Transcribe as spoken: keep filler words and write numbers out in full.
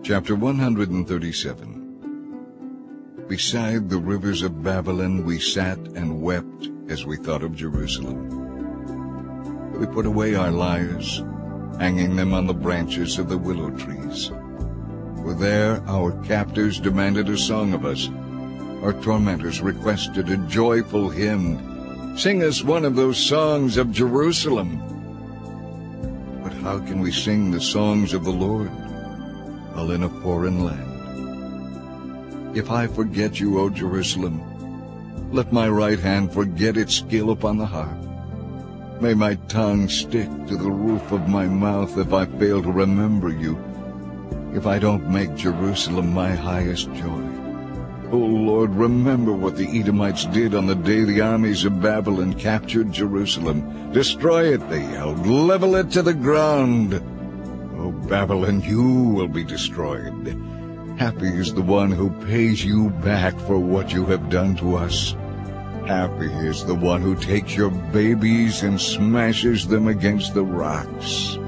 Chapter one hundred thirty-seven. Beside the rivers of Babylon we sat and wept as we thought of Jerusalem. We put away our lyres, hanging them on the branches of the willow trees. For there our captors demanded a song of us. Our tormentors requested a joyful hymn. Sing us one of those songs of Jerusalem. But how can we sing the songs of the Lord while in a foreign land? If I forget you, O Jerusalem, let my right hand forget its skill upon the harp. May my tongue stick to the roof of my mouth if I fail to remember you, if I don't make Jerusalem my highest joy. O Lord, remember what the Edomites did on the day the armies of Babylon captured Jerusalem. Destroy it, they yelled, level it to the ground. O Babylon, you will be destroyed. Happy is the one who pays you back for what you have done to us. Happy is the one who takes your babies and smashes them against the rocks.